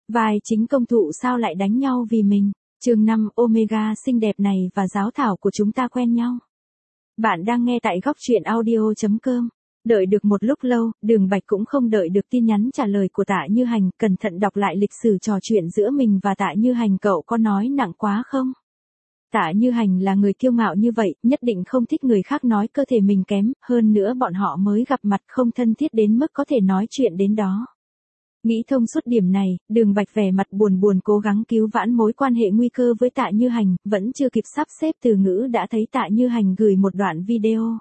Vai chính công thụ sao lại đánh nhau vì mình? Chương 5, Omega xinh đẹp này và giáo thảo của chúng ta quen nhau. Bạn đang nghe tại góc truyện audio.com. Đợi được một lúc lâu, Đường Bạch cũng không đợi được tin nhắn trả lời của Tạ Như Hành, cẩn thận đọc lại lịch sử trò chuyện giữa mình và Tạ Như Hành. Cậu có nói nặng quá không? Tạ Như Hành là người kiêu ngạo như vậy, nhất định không thích người khác nói cơ thể mình kém, hơn nữa bọn họ mới gặp mặt không thân thiết đến mức có thể nói chuyện đến đó. Nghĩ thông suốt điểm này, Đường Bạch vẻ mặt buồn buồn cố gắng cứu vãn mối quan hệ nguy cơ với Tạ Như Hành, vẫn chưa kịp sắp xếp từ ngữ đã thấy Tạ Như Hành gửi một đoạn video.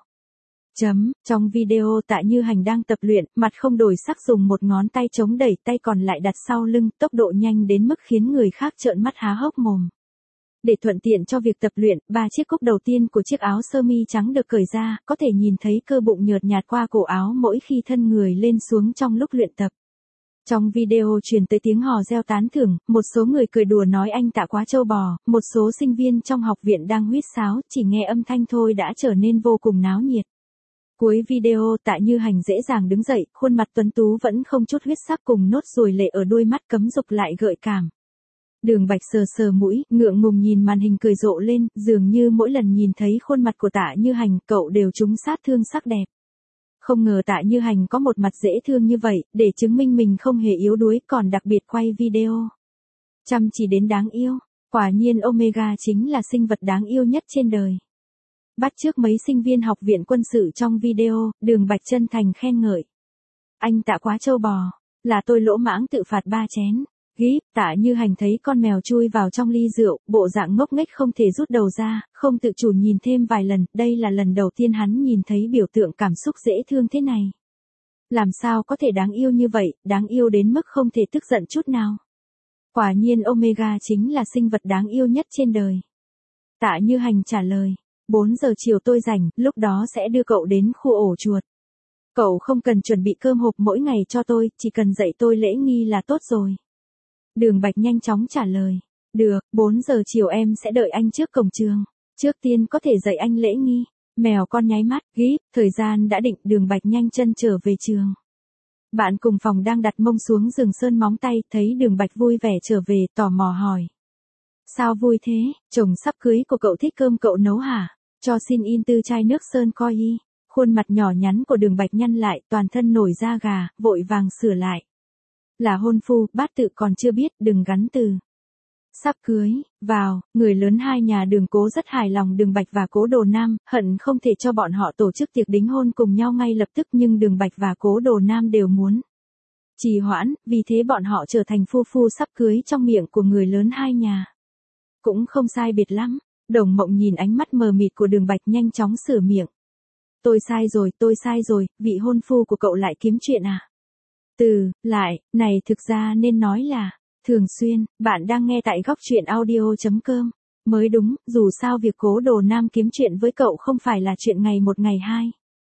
Trong video Tạ Như Hành đang tập luyện, mặt không đổi sắc dùng một ngón tay chống đẩy, tay còn lại đặt sau lưng, tốc độ nhanh đến mức khiến người khác trợn mắt há hốc mồm. Để thuận tiện cho việc tập luyện, 3 chiếc cúc đầu tiên của chiếc áo sơ mi trắng được cởi ra, có thể nhìn thấy cơ bụng nhợt nhạt qua cổ áo mỗi khi thân người lên xuống trong lúc luyện tập. Trong video truyền tới tiếng hò reo tán thưởng, một số người cười đùa nói anh Tạ quá trâu bò, một số sinh viên trong học viện đang huýt sáo, chỉ nghe âm thanh thôi đã trở nên vô cùng náo nhiệt. Cuối video Tạ Như Hành dễ dàng đứng dậy, khuôn mặt tuấn tú vẫn không chút huyết sắc cùng nốt ruồi lệ ở đôi mắt cấm dục lại gợi cảm. Đường Bạch sờ sờ mũi, ngượng ngùng nhìn màn hình cười rộ lên, dường như mỗi lần nhìn thấy khuôn mặt của Tạ Như Hành, cậu đều trúng sát thương sắc đẹp. Không ngờ Tạ Như Hành có một mặt dễ thương như vậy, để chứng minh mình không hề yếu đuối, còn đặc biệt quay video. Chăm chỉ đến đáng yêu, quả nhiên Omega chính là sinh vật đáng yêu nhất trên đời. Bắt chước mấy sinh viên học viện quân sự trong video, Đường Bạch chân thành khen ngợi. Anh Tạ quá trâu bò, là tôi lỗ mãng tự phạt 3 chén. Gíp, Tạ Như Hành thấy con mèo chui vào trong ly rượu, bộ dạng ngốc nghếch không thể rút đầu ra, không tự chủ nhìn thêm vài lần, đây là lần đầu tiên hắn nhìn thấy biểu tượng cảm xúc dễ thương thế này. Làm sao có thể đáng yêu như vậy, đáng yêu đến mức không thể tức giận chút nào. Quả nhiên Omega chính là sinh vật đáng yêu nhất trên đời. Tạ Như Hành trả lời, 4 giờ chiều tôi rảnh, lúc đó sẽ đưa cậu đến khu ổ chuột. Cậu không cần chuẩn bị cơm hộp mỗi ngày cho tôi, chỉ cần dạy tôi lễ nghi là tốt rồi. Đường Bạch nhanh chóng trả lời. Được, 4 giờ chiều em sẽ đợi anh trước cổng trường. Trước tiên có thể dạy anh lễ nghi. Mèo con nháy mắt, gíp, thời gian đã định, Đường Bạch nhanh chân trở về trường. Bạn cùng phòng đang đặt mông xuống giường sơn móng tay, thấy Đường Bạch vui vẻ trở về, tò mò hỏi. Sao vui thế, chồng sắp cưới của cậu thích cơm cậu nấu hả? Cho xin in tư chai nước sơn coi y. Khuôn mặt nhỏ nhắn của Đường Bạch nhăn lại, toàn thân nổi da gà, vội vàng sửa lại. Là hôn phu, bát tự còn chưa biết, đừng gắn từ. Sắp cưới, vào, người lớn hai nhà Đường Cố rất hài lòng Đường Bạch và Cố Đồ Nam, hận không thể cho bọn họ tổ chức tiệc đính hôn cùng nhau ngay lập tức, nhưng Đường Bạch và Cố Đồ Nam đều muốn trì hoãn, vì thế bọn họ trở thành phu phu sắp cưới trong miệng của người lớn hai nhà. Cũng không sai biệt lắm, Đồng Mộng nhìn ánh mắt mờ mịt của Đường Bạch nhanh chóng sửa miệng. Tôi sai rồi, vị hôn phu của cậu lại kiếm chuyện à? Lại, này thực ra nên nói là, thường xuyên, bạn đang nghe tại góc truyện audio.com. Mới đúng, dù sao việc Cố Đồ Nam kiếm chuyện với cậu không phải là chuyện ngày một ngày hai.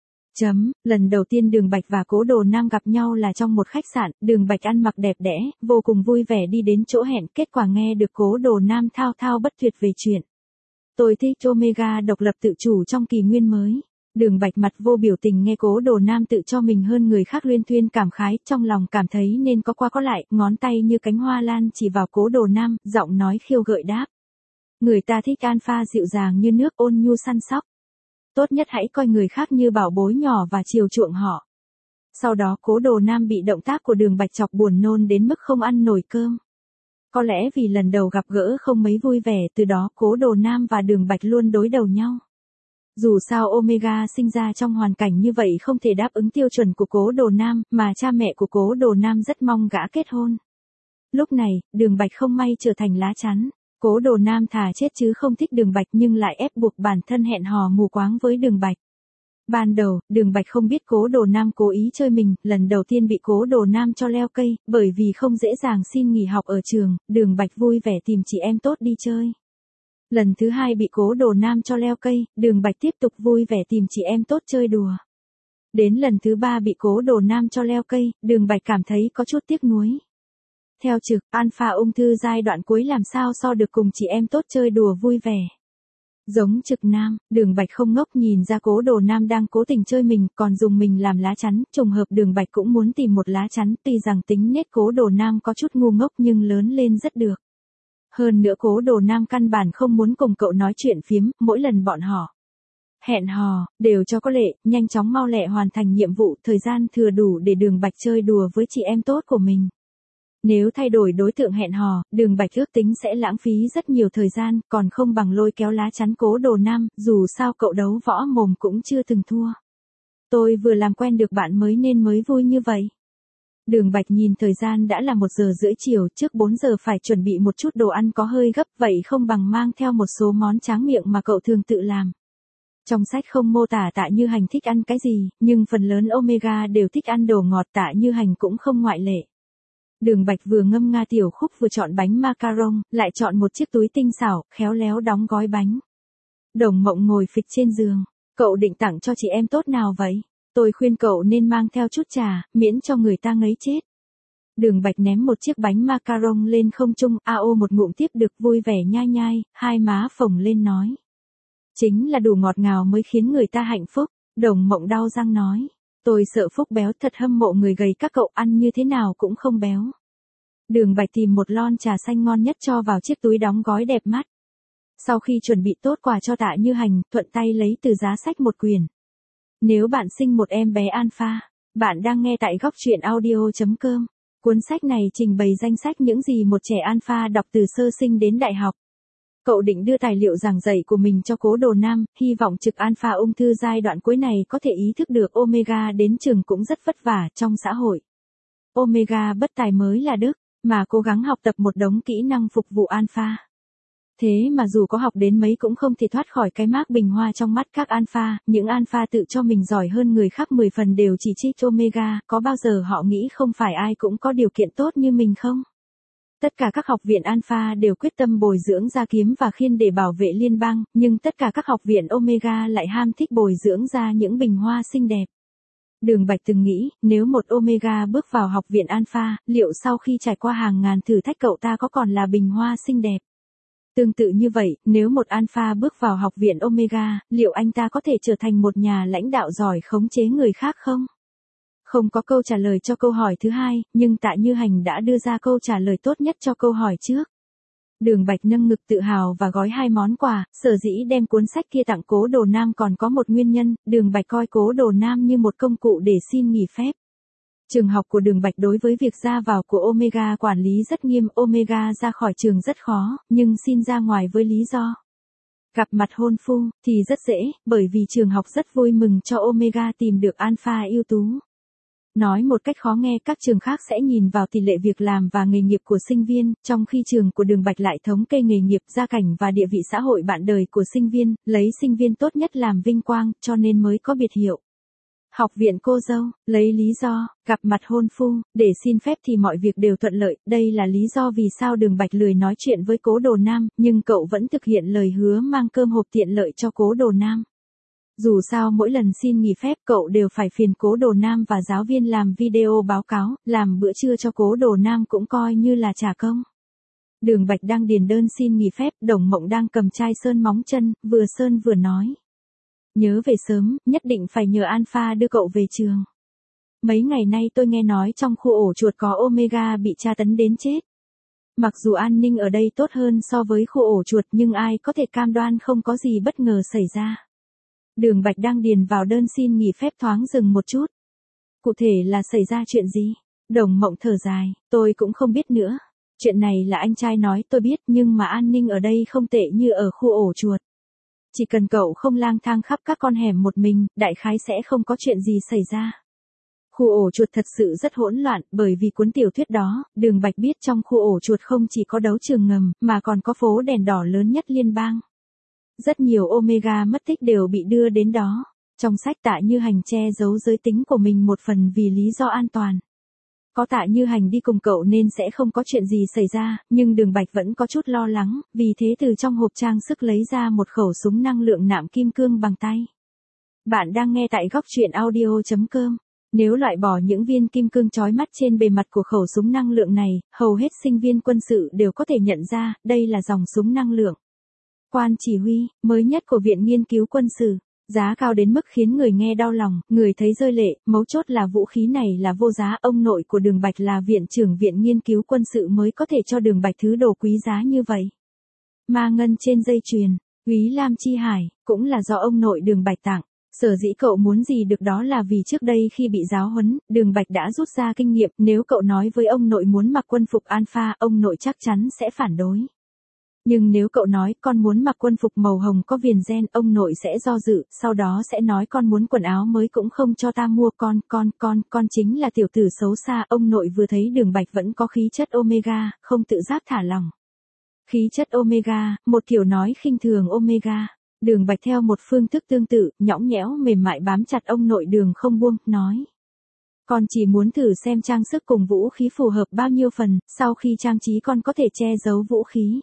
Lần đầu tiên Đường Bạch và Cố Đồ Nam gặp nhau là trong một khách sạn, Đường Bạch ăn mặc đẹp đẽ, vô cùng vui vẻ đi đến chỗ hẹn, kết quả nghe được Cố Đồ Nam thao thao bất tuyệt về chuyện. Tôi thích Omega độc lập tự chủ trong kỷ nguyên mới. Đường Bạch mặt vô biểu tình nghe Cố Đồ Nam tự cho mình hơn người khác luyên thuyên cảm khái, trong lòng cảm thấy nên có qua có lại, ngón tay như cánh hoa lan chỉ vào Cố Đồ Nam, giọng nói khiêu gợi đáp. Người ta thích alpha dịu dàng như nước, ôn nhu săn sóc. Tốt nhất hãy coi người khác như bảo bối nhỏ và chiều chuộng họ. Sau đó Cố Đồ Nam bị động tác của Đường Bạch chọc buồn nôn đến mức không ăn nổi cơm. Có lẽ vì lần đầu gặp gỡ không mấy vui vẻ, từ đó Cố Đồ Nam và Đường Bạch luôn đối đầu nhau. Dù sao Omega sinh ra trong hoàn cảnh như vậy không thể đáp ứng tiêu chuẩn của Cố Đồ Nam, mà cha mẹ của Cố Đồ Nam rất mong gã kết hôn. Lúc này, Đường Bạch không may trở thành lá chắn. Cố Đồ Nam thà chết chứ không thích Đường Bạch, nhưng lại ép buộc bản thân hẹn hò mù quáng với Đường Bạch. Ban đầu, Đường Bạch không biết Cố Đồ Nam cố ý chơi mình, lần đầu tiên bị Cố Đồ Nam cho leo cây, bởi vì không dễ dàng xin nghỉ học ở trường, Đường Bạch vui vẻ tìm chị em tốt đi chơi. Lần thứ hai bị Cố Đồ Nam cho leo cây, Đường Bạch tiếp tục vui vẻ tìm chị em tốt chơi đùa. Đến lần thứ 3 bị Cố Đồ Nam cho leo cây, Đường Bạch cảm thấy có chút tiếc nuối. Theo trực, alpha ung thư giai đoạn cuối làm sao so được cùng chị em tốt chơi đùa vui vẻ. Giống trực nam, Đường Bạch không ngốc nhìn ra Cố Đồ Nam đang cố tình chơi mình, còn dùng mình làm lá chắn, trùng hợp Đường Bạch cũng muốn tìm một lá chắn, tuy rằng tính nết Cố Đồ Nam có chút ngu ngốc nhưng lớn lên rất được. Hơn nữa Cố Đồ Nam căn bản không muốn cùng cậu nói chuyện phiếm, mỗi lần bọn họ hẹn hò, đều cho có lệ, nhanh chóng mau lẹ hoàn thành nhiệm vụ, thời gian thừa đủ để Đường Bạch chơi đùa với chị em tốt của mình. Nếu thay đổi đối tượng hẹn hò, Đường Bạch ước tính sẽ lãng phí rất nhiều thời gian, còn không bằng lôi kéo lá chắn Cố Đồ Nam, dù sao cậu đấu võ mồm cũng chưa từng thua. Tôi vừa làm quen được bạn mới nên mới vui như vậy. Đường Bạch nhìn thời gian đã là 1:30 chiều, trước 4 giờ phải chuẩn bị một chút đồ ăn có hơi gấp, vậy không bằng mang theo một số món tráng miệng mà cậu thường tự làm. Trong sách không mô tả Tạ Như Hành thích ăn cái gì, nhưng phần lớn Omega đều thích ăn đồ ngọt, Tạ Như Hành cũng không ngoại lệ. Đường Bạch vừa ngâm nga tiểu khúc vừa chọn bánh macaron, lại chọn một chiếc túi tinh xảo, khéo léo đóng gói bánh. Đồng Mộng ngồi phịch trên giường. Cậu định tặng cho chị em tốt nào vậy? Tôi khuyên cậu nên mang theo chút trà, miễn cho người ta ngấy chết. Đường Bạch ném một chiếc bánh macaron lên không trung, ao một ngụm tiếp được vui vẻ nhai nhai, hai má phồng lên nói. Chính là đủ ngọt ngào mới khiến người ta hạnh phúc, Đồng Mộng đau răng nói. Tôi sợ Phúc béo, thật hâm mộ người gầy các cậu ăn như thế nào cũng không béo. Đường Bạch tìm một lon trà xanh ngon nhất cho vào chiếc túi đóng gói đẹp mắt. Sau khi chuẩn bị tốt quà cho Tạ Như Hành, thuận tay lấy từ giá sách một quyển. Nếu bạn sinh một em bé alpha, bạn đang nghe tại góc truyện audio.com. Cuốn sách này trình bày danh sách những gì một trẻ alpha đọc từ sơ sinh đến đại học. Cậu định đưa tài liệu giảng dạy của mình cho Cố Đồ Nam, hy vọng trực alpha ung thư giai đoạn cuối này có thể ý thức được Omega đến trường cũng rất vất vả trong xã hội. Omega bất tài mới là đức, mà cố gắng học tập một đống kỹ năng phục vụ alpha. Thế mà dù có học đến mấy cũng không thể thoát khỏi cái mác bình hoa trong mắt các alpha, những alpha tự cho mình giỏi hơn người khác 10 phần đều chỉ trích Omega, có bao giờ họ nghĩ không phải ai cũng có điều kiện tốt như mình không? Tất cả các học viện alpha đều quyết tâm bồi dưỡng ra kiếm và khiên để bảo vệ liên bang, nhưng tất cả các học viện Omega lại ham thích bồi dưỡng ra những bình hoa xinh đẹp. Đường Bạch từng nghĩ, nếu một Omega bước vào học viện alpha, liệu sau khi trải qua hàng ngàn thử thách cậu ta có còn là bình hoa xinh đẹp? Tương tự như vậy, nếu một alpha bước vào học viện Omega, liệu anh ta có thể trở thành một nhà lãnh đạo giỏi khống chế người khác không? Không có câu trả lời cho câu hỏi thứ hai, nhưng Tạ Như Hành đã đưa ra câu trả lời tốt nhất cho câu hỏi trước. Đường Bạch nâng ngực tự hào và gói 2 món quà, sở dĩ đem cuốn sách kia tặng Cố Đồ Nam còn có một nguyên nhân, Đường Bạch coi Cố Đồ Nam như một công cụ để xin nghỉ phép. Trường học của Đường Bạch đối với việc ra vào của Omega quản lý rất nghiêm, Omega ra khỏi trường rất khó, nhưng xin ra ngoài với lý do gặp mặt hôn phu thì rất dễ, bởi vì trường học rất vui mừng cho Omega tìm được alpha ưu tú. Nói một cách khó nghe, các trường khác sẽ nhìn vào tỷ lệ việc làm và nghề nghiệp của sinh viên, trong khi trường của Đường Bạch lại thống kê nghề nghiệp, gia cảnh và địa vị xã hội bạn đời của sinh viên, lấy sinh viên tốt nhất làm vinh quang, cho nên mới có biệt hiệu. Học viện cô dâu, lấy lý do, gặp mặt hôn phu, để xin phép thì mọi việc đều thuận lợi, đây là lý do vì sao Đường Bạch lười nói chuyện với Cố Đồ Nam, nhưng cậu vẫn thực hiện lời hứa mang cơm hộp tiện lợi cho Cố Đồ Nam. Dù sao mỗi lần xin nghỉ phép cậu đều phải phiền Cố Đồ Nam và giáo viên làm video báo cáo, làm bữa trưa cho Cố Đồ Nam cũng coi như là trả công. Đường Bạch đang điền đơn xin nghỉ phép, Đồng Mộng đang cầm chai sơn móng chân, vừa sơn vừa nói. Nhớ về sớm, nhất định phải nhờ alpha đưa cậu về trường. Mấy ngày nay tôi nghe nói trong khu ổ chuột có Omega bị tra tấn đến chết. Mặc dù an ninh ở đây tốt hơn so với khu ổ chuột nhưng ai có thể cam đoan không có gì bất ngờ xảy ra. Đường Bạch đang điền vào đơn xin nghỉ phép thoáng dừng một chút. Cụ thể là xảy ra chuyện gì? Đồng Mộng thở dài, tôi cũng không biết nữa. Chuyện này là anh trai nói tôi biết nhưng mà an ninh ở đây không tệ như ở khu ổ chuột. Chỉ cần cậu không lang thang khắp các con hẻm một mình, đại khái sẽ không có chuyện gì xảy ra. Khu ổ chuột thật sự rất hỗn loạn, bởi vì cuốn tiểu thuyết đó, Đường Bạch biết trong khu ổ chuột không chỉ có đấu trường ngầm, mà còn có phố đèn đỏ lớn nhất liên bang. Rất nhiều Omega mất tích đều bị đưa đến đó. Trong sách Tạ Như Hành che giấu giới tính của mình một phần vì lý do an toàn. Có Tạ Như Hành đi cùng cậu nên sẽ không có chuyện gì xảy ra, nhưng Đường Bạch vẫn có chút lo lắng, vì thế từ trong hộp trang sức lấy ra một khẩu súng năng lượng nạm kim cương bằng tay. Bạn đang nghe tại góc truyện audio.com. Nếu loại bỏ những viên kim cương chói mắt trên bề mặt của khẩu súng năng lượng này, hầu hết sinh viên quân sự đều có thể nhận ra, đây là dòng súng năng lượng Quan chỉ huy, mới nhất của Viện Nghiên cứu Quân sự. Giá cao đến mức khiến người nghe đau lòng, người thấy rơi lệ, mấu chốt là vũ khí này là vô giá. Ông nội của Đường Bạch là Viện trưởng Viện Nghiên cứu Quân sự mới có thể cho Đường Bạch thứ đồ quý giá như vậy. Ma ngân trên dây chuyền, Úy Lam Chi Hải, cũng là do ông nội Đường Bạch tặng. Sở dĩ cậu muốn gì được đó là vì trước đây khi bị giáo huấn, Đường Bạch đã rút ra kinh nghiệm, nếu cậu nói với ông nội muốn mặc quân phục alpha, ông nội chắc chắn sẽ phản đối. Nhưng nếu cậu nói con muốn mặc quân phục màu hồng có viền ren, ông nội sẽ do dự, sau đó sẽ nói con muốn quần áo mới cũng không cho ta mua. Con chính là tiểu tử xấu xa. Ông nội vừa thấy Đường Bạch vẫn có khí chất Omega, không tự giác thả lòng. Khí chất Omega, một kiểu nói khinh thường Omega. Đường Bạch theo một phương thức tương tự, nhõng nhẽo mềm mại bám chặt ông nội Đường không buông, nói. Con chỉ muốn thử xem trang sức cùng vũ khí phù hợp bao nhiêu phần, sau khi trang trí con có thể che giấu vũ khí.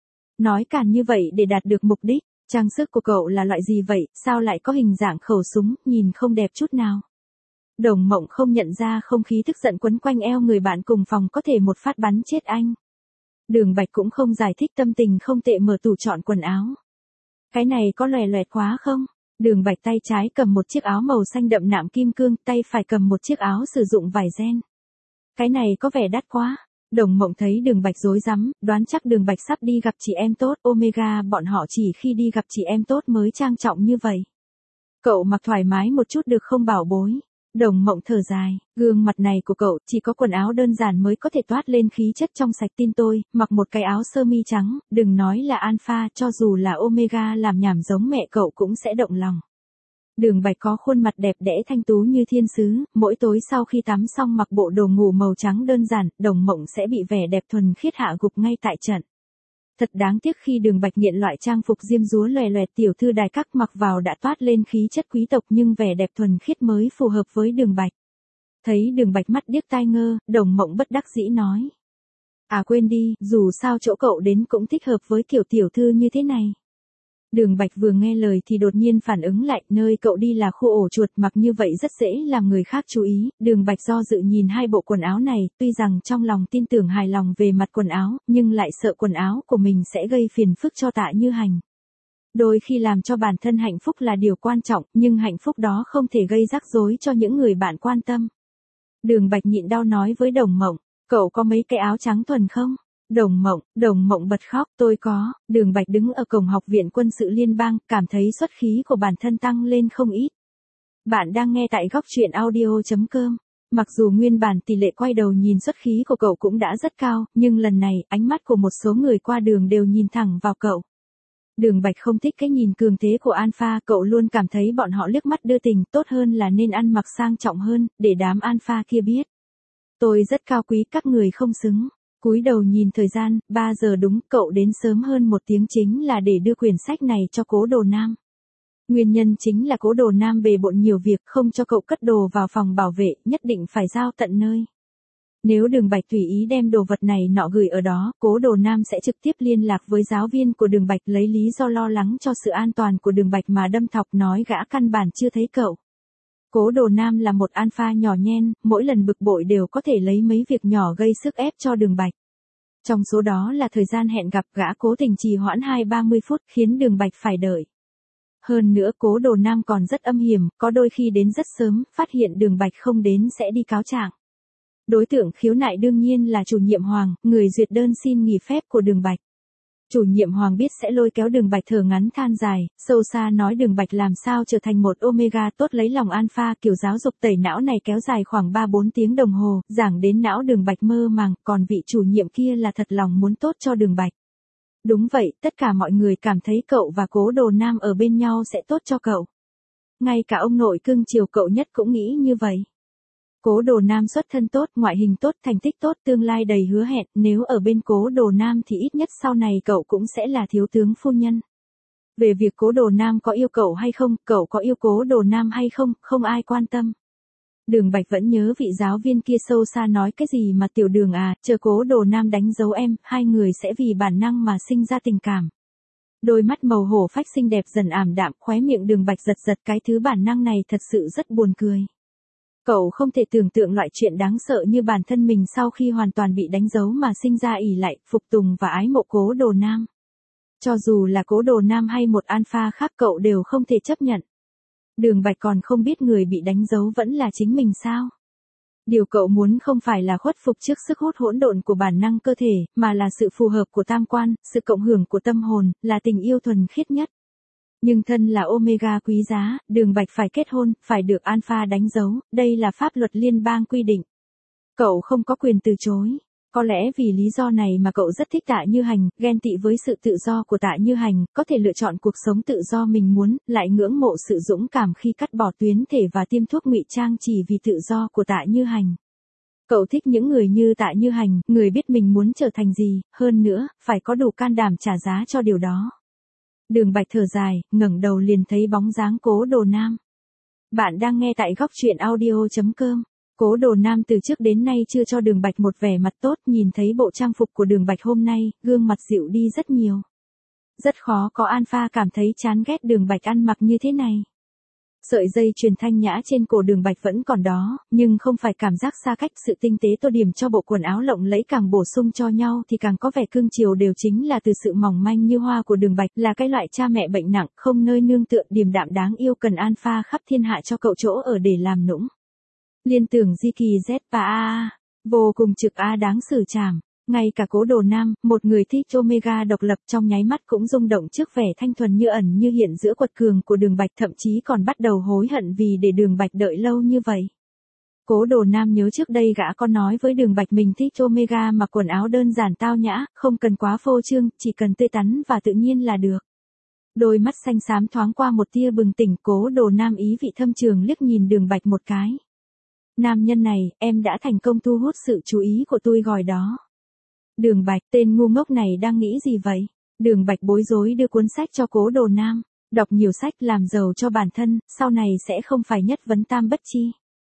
Nói càn như vậy để đạt được mục đích. Trang sức của cậu là loại gì vậy, sao lại có hình dạng khẩu súng, nhìn không đẹp chút nào. Đồng Mộng không nhận ra không khí tức giận quấn quanh eo người bạn cùng phòng có thể một phát bắn chết anh. Đường Bạch cũng không giải thích, tâm tình không tệ, mở tủ chọn quần áo. Cái này có lòe loẹt quá không? Đường Bạch tay trái cầm một chiếc áo màu xanh đậm nạm kim cương, tay phải cầm một chiếc áo sử dụng vải ren. Cái này có vẻ đắt quá. Đồng Mộng thấy Đường Bạch rối rắm, đoán chắc Đường Bạch sắp đi gặp chị em tốt. Omega bọn họ chỉ khi đi gặp chị em tốt mới trang trọng như vậy. Cậu mặc thoải mái một chút được không bảo bối? Đồng Mộng thở dài, gương mặt này của cậu chỉ có quần áo đơn giản mới có thể toát lên khí chất trong sạch, tin tôi, mặc một cái áo sơ mi trắng, đừng nói là alpha, cho dù là Omega làm nhảm giống mẹ cậu cũng sẽ động lòng. Đường Bạch có khuôn mặt đẹp đẽ thanh tú như thiên sứ, mỗi tối sau khi tắm xong mặc bộ đồ ngủ màu trắng đơn giản, Đồng Mộng sẽ bị vẻ đẹp thuần khiết hạ gục ngay tại trận. Thật đáng tiếc khi Đường Bạch nghiện loại trang phục diêm dúa lòe loẹt tiểu thư đài các mặc vào đã toát lên khí chất quý tộc, nhưng vẻ đẹp thuần khiết mới phù hợp với Đường Bạch. Thấy Đường Bạch mắt điếc tai ngơ, Đồng Mộng bất đắc dĩ nói. À quên đi, dù sao chỗ cậu đến cũng thích hợp với kiểu tiểu thư như thế này. Đường Bạch vừa nghe lời thì đột nhiên phản ứng lại, nơi cậu đi là khu ổ chuột, mặc như vậy rất dễ làm người khác chú ý. Đường Bạch do dự nhìn hai bộ quần áo này, tuy rằng trong lòng tin tưởng hài lòng về mặt quần áo, nhưng lại sợ quần áo của mình sẽ gây phiền phức cho Tạ Như Hành. Đôi khi làm cho bản thân hạnh phúc là điều quan trọng, nhưng hạnh phúc đó không thể gây rắc rối cho những người bạn quan tâm. Đường Bạch nhịn đau nói với Đồng Mộng, cậu có mấy cái áo trắng thuần không? Đồng Mộng bật khóc, tôi có. Đường Bạch đứng ở cổng Học viện Quân sự Liên bang, cảm thấy xuất khí của bản thân tăng lên không ít. Bạn đang nghe tại góc truyện audio.com. Mặc dù nguyên bản tỷ lệ quay đầu nhìn xuất khí của cậu cũng đã rất cao, nhưng lần này, ánh mắt của một số người qua đường đều nhìn thẳng vào cậu. Đường Bạch không thích cái nhìn cường thế của Alpha, cậu luôn cảm thấy bọn họ liếc mắt đưa tình, tốt hơn là nên ăn mặc sang trọng hơn, để đám Alpha kia biết. Tôi rất cao quý, các người không xứng. Cúi đầu nhìn thời gian, 3 giờ đúng, cậu đến sớm hơn 1 tiếng chính là để đưa quyển sách này cho Cố Đồ Nam. Nguyên nhân chính là Cố Đồ Nam bề bộn nhiều việc, không cho cậu cất đồ vào phòng bảo vệ, nhất định phải giao tận nơi. Nếu Đường Bạch tùy ý đem đồ vật này nọ gửi ở đó, Cố Đồ Nam sẽ trực tiếp liên lạc với giáo viên của Đường Bạch, lấy lý do lo lắng cho sự an toàn của Đường Bạch mà đâm thọc, nói gã căn bản chưa thấy cậu. Cố Đồ Nam là một alpha nhỏ nhen, mỗi lần bực bội đều có thể lấy mấy việc nhỏ gây sức ép cho Đường Bạch. Trong số đó là thời gian hẹn gặp, gã cố tình trì hoãn 20-30 phút, khiến Đường Bạch phải đợi. Hơn nữa Cố Đồ Nam còn rất âm hiểm, có đôi khi đến rất sớm, phát hiện Đường Bạch không đến sẽ đi cáo trạng. Đối tượng khiếu nại đương nhiên là chủ nhiệm Hoàng, người duyệt đơn xin nghỉ phép của Đường Bạch. Chủ nhiệm Hoàng biết sẽ lôi kéo Đường Bạch thở ngắn than dài, sâu xa nói Đường Bạch làm sao trở thành một Omega tốt lấy lòng Alpha, kiểu giáo dục tẩy não này kéo dài khoảng 3-4 tiếng đồng hồ, giảng đến não Đường Bạch mơ màng, còn vị chủ nhiệm kia là thật lòng muốn tốt cho Đường Bạch. Đúng vậy, tất cả mọi người cảm thấy cậu và Cố Đồ Nam ở bên nhau sẽ tốt cho cậu. Ngay cả ông nội cưng chiều cậu nhất cũng nghĩ như vậy. Cố Đồ Nam xuất thân tốt, ngoại hình tốt, thành tích tốt, tương lai đầy hứa hẹn, nếu ở bên Cố Đồ Nam thì ít nhất sau này cậu cũng sẽ là thiếu tướng phu nhân. Về việc Cố Đồ Nam có yêu cậu hay không, cậu có yêu Cố Đồ Nam hay không, không ai quan tâm. Đường Bạch vẫn nhớ vị giáo viên kia sâu xa nói cái gì mà tiểu Đường à, chờ Cố Đồ Nam đánh dấu em, hai người sẽ vì bản năng mà sinh ra tình cảm. Đôi mắt màu hổ phách xinh đẹp dần ảm đạm, khóe miệng Đường Bạch giật giật, cái thứ bản năng này thật sự rất buồn cười. Cậu không thể tưởng tượng loại chuyện đáng sợ như bản thân mình sau khi hoàn toàn bị đánh dấu mà sinh ra ỷ lại, phục tùng và ái mộ Cố Đồ Nam. Cho dù là Cố Đồ Nam hay một alpha khác cậu đều không thể chấp nhận. Đường Bạch còn không biết người bị đánh dấu vẫn là chính mình sao? Điều cậu muốn không phải là khuất phục trước sức hút hỗn độn của bản năng cơ thể, mà là sự phù hợp của tam quan, sự cộng hưởng của tâm hồn, là tình yêu thuần khiết nhất. Nhưng thân là Omega quý giá, Đường Bạch phải kết hôn, phải được alpha đánh dấu, đây là pháp luật liên bang quy định. Cậu không có quyền từ chối. Có lẽ vì lý do này mà cậu rất thích Tạ Như Hành, ghen tị với sự tự do của Tạ Như Hành, có thể lựa chọn cuộc sống tự do mình muốn, lại ngưỡng mộ sự dũng cảm khi cắt bỏ tuyến thể và tiêm thuốc ngụy trang chỉ vì tự do của Tạ Như Hành. Cậu thích những người như Tạ Như Hành, người biết mình muốn trở thành gì, hơn nữa, phải có đủ can đảm trả giá cho điều đó. Đường Bạch thở dài, ngẩng đầu liền thấy bóng dáng Cố Đồ Nam. Bạn đang nghe tại góc truyện audio.com. Cố Đồ Nam từ trước đến nay chưa cho Đường Bạch một vẻ mặt tốt, nhìn thấy bộ trang phục của Đường Bạch hôm nay, gương mặt dịu đi rất nhiều. Rất khó có alpha cảm thấy chán ghét Đường Bạch ăn mặc như thế này. Sợi dây chuyền thanh nhã trên cổ Đường Bạch vẫn còn đó, nhưng không phải cảm giác xa cách, sự tinh tế tô điểm cho bộ quần áo lộng lẫy càng bổ sung cho nhau thì càng có vẻ cương chiều đều chính là từ sự mỏng manh như hoa của Đường Bạch, là cái loại cha mẹ bệnh nặng, không nơi nương tựa, điềm đạm đáng yêu cần alpha khắp thiên hạ cho cậu chỗ ở để làm nũng. Liên tưởng di kỳ ZPA, vô cùng trực A đáng xử trảm. Ngay cả Cố Đồ Nam, một người thích Omega độc lập trong nháy mắt cũng rung động trước vẻ thanh thuần như ẩn như hiện giữa quật cường của Đường Bạch, thậm chí còn bắt đầu hối hận vì để Đường Bạch đợi lâu như vậy. Cố Đồ Nam nhớ trước đây gã có nói với Đường Bạch mình thích Omega mặc quần áo đơn giản tao nhã, không cần quá phô trương, chỉ cần tươi tắn và tự nhiên là được. Đôi mắt xanh xám thoáng qua một tia bừng tỉnh, Cố Đồ Nam ý vị thâm trường liếc nhìn Đường Bạch một cái. Nam nhân này, em đã thành công thu hút sự chú ý của tôi rồi đó. Đường Bạch, tên ngu ngốc này đang nghĩ gì vậy? Đường Bạch bối rối đưa cuốn sách cho Cố Đồ Nam. Đọc nhiều sách làm giàu cho bản thân, sau này sẽ không phải nhất vấn tam bất chi.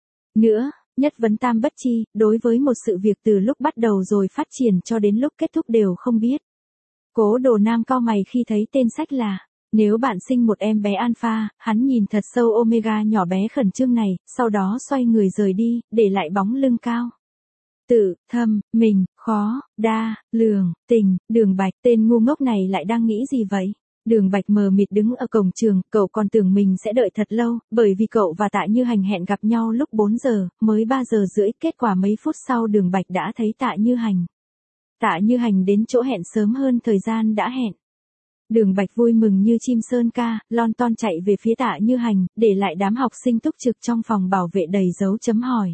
Nữa, nhất vấn tam bất chi, đối với một sự việc từ lúc bắt đầu rồi phát triển cho đến lúc kết thúc đều không biết. Cố Đồ Nam cau mày khi thấy tên sách là Nếu bạn sinh một em bé alpha, hắn nhìn thật sâu Omega nhỏ bé khẩn trương này, sau đó xoay người rời đi, để lại bóng lưng cao. Tự, thâm, mình, khó, đa, lường, tình, Đường Bạch, tên ngu ngốc này lại đang nghĩ gì vậy? Đường Bạch mờ mịt đứng ở cổng trường, cậu còn tưởng mình sẽ đợi thật lâu, bởi vì cậu và Tạ Như Hành hẹn gặp nhau lúc 4 giờ, mới 3 giờ rưỡi, kết quả mấy phút sau Đường Bạch đã thấy Tạ Như Hành. Tạ Như Hành đến chỗ hẹn sớm hơn thời gian đã hẹn. Đường Bạch vui mừng như chim sơn ca, lon ton chạy về phía Tạ Như Hành, để lại đám học sinh túc trực trong phòng bảo vệ đầy dấu chấm hỏi.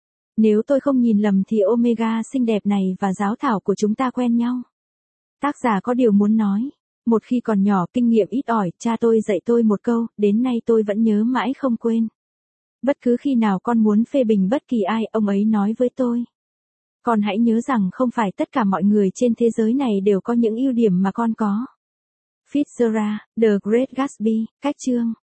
Nếu tôi không nhìn lầm thì Omega xinh đẹp này và giáo thảo của chúng ta quen nhau. Tác giả có điều muốn nói. Một khi còn nhỏ, kinh nghiệm ít ỏi, cha tôi dạy tôi một câu, đến nay tôi vẫn nhớ mãi không quên. Bất cứ khi nào con muốn phê bình bất kỳ ai, ông ấy nói với tôi. Con hãy nhớ rằng không phải tất cả mọi người trên thế giới này đều có những ưu điểm mà con có. Fitzgerald, The Great Gatsby, cách chương.